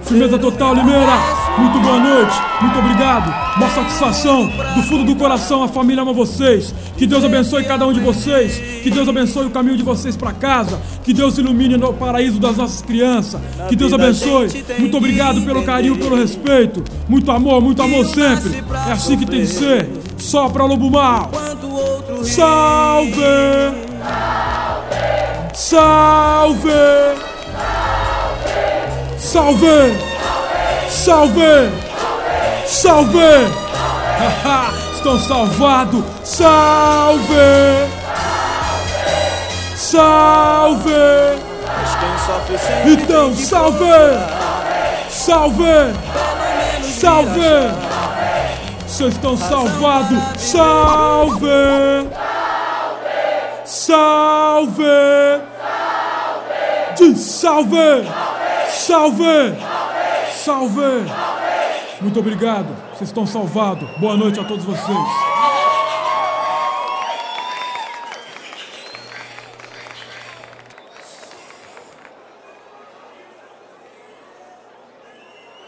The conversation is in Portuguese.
Firmeza total, Limeira. Muito boa noite, muito obrigado. Uma satisfação do fundo do coração. A família ama vocês. Que Deus abençoe cada um de vocês. Que Deus abençoe o caminho de vocês para casa. Que Deus ilumine no paraíso das nossas crianças. Que Deus abençoe. Muito obrigado pelo carinho, pelo respeito. Muito amor sempre. É assim que tem que ser. Só pra Lobo Mal. Salve! Salve! Salve! Salve! Salve! Haha! Estão salvados! Salve! Salve! Então salve! Salve! Salve! Vocês estão salvados! Salve! Salve! Diz salve! Salve! Salve! Muito obrigado, vocês estão salvados. Boa noite a todos vocês.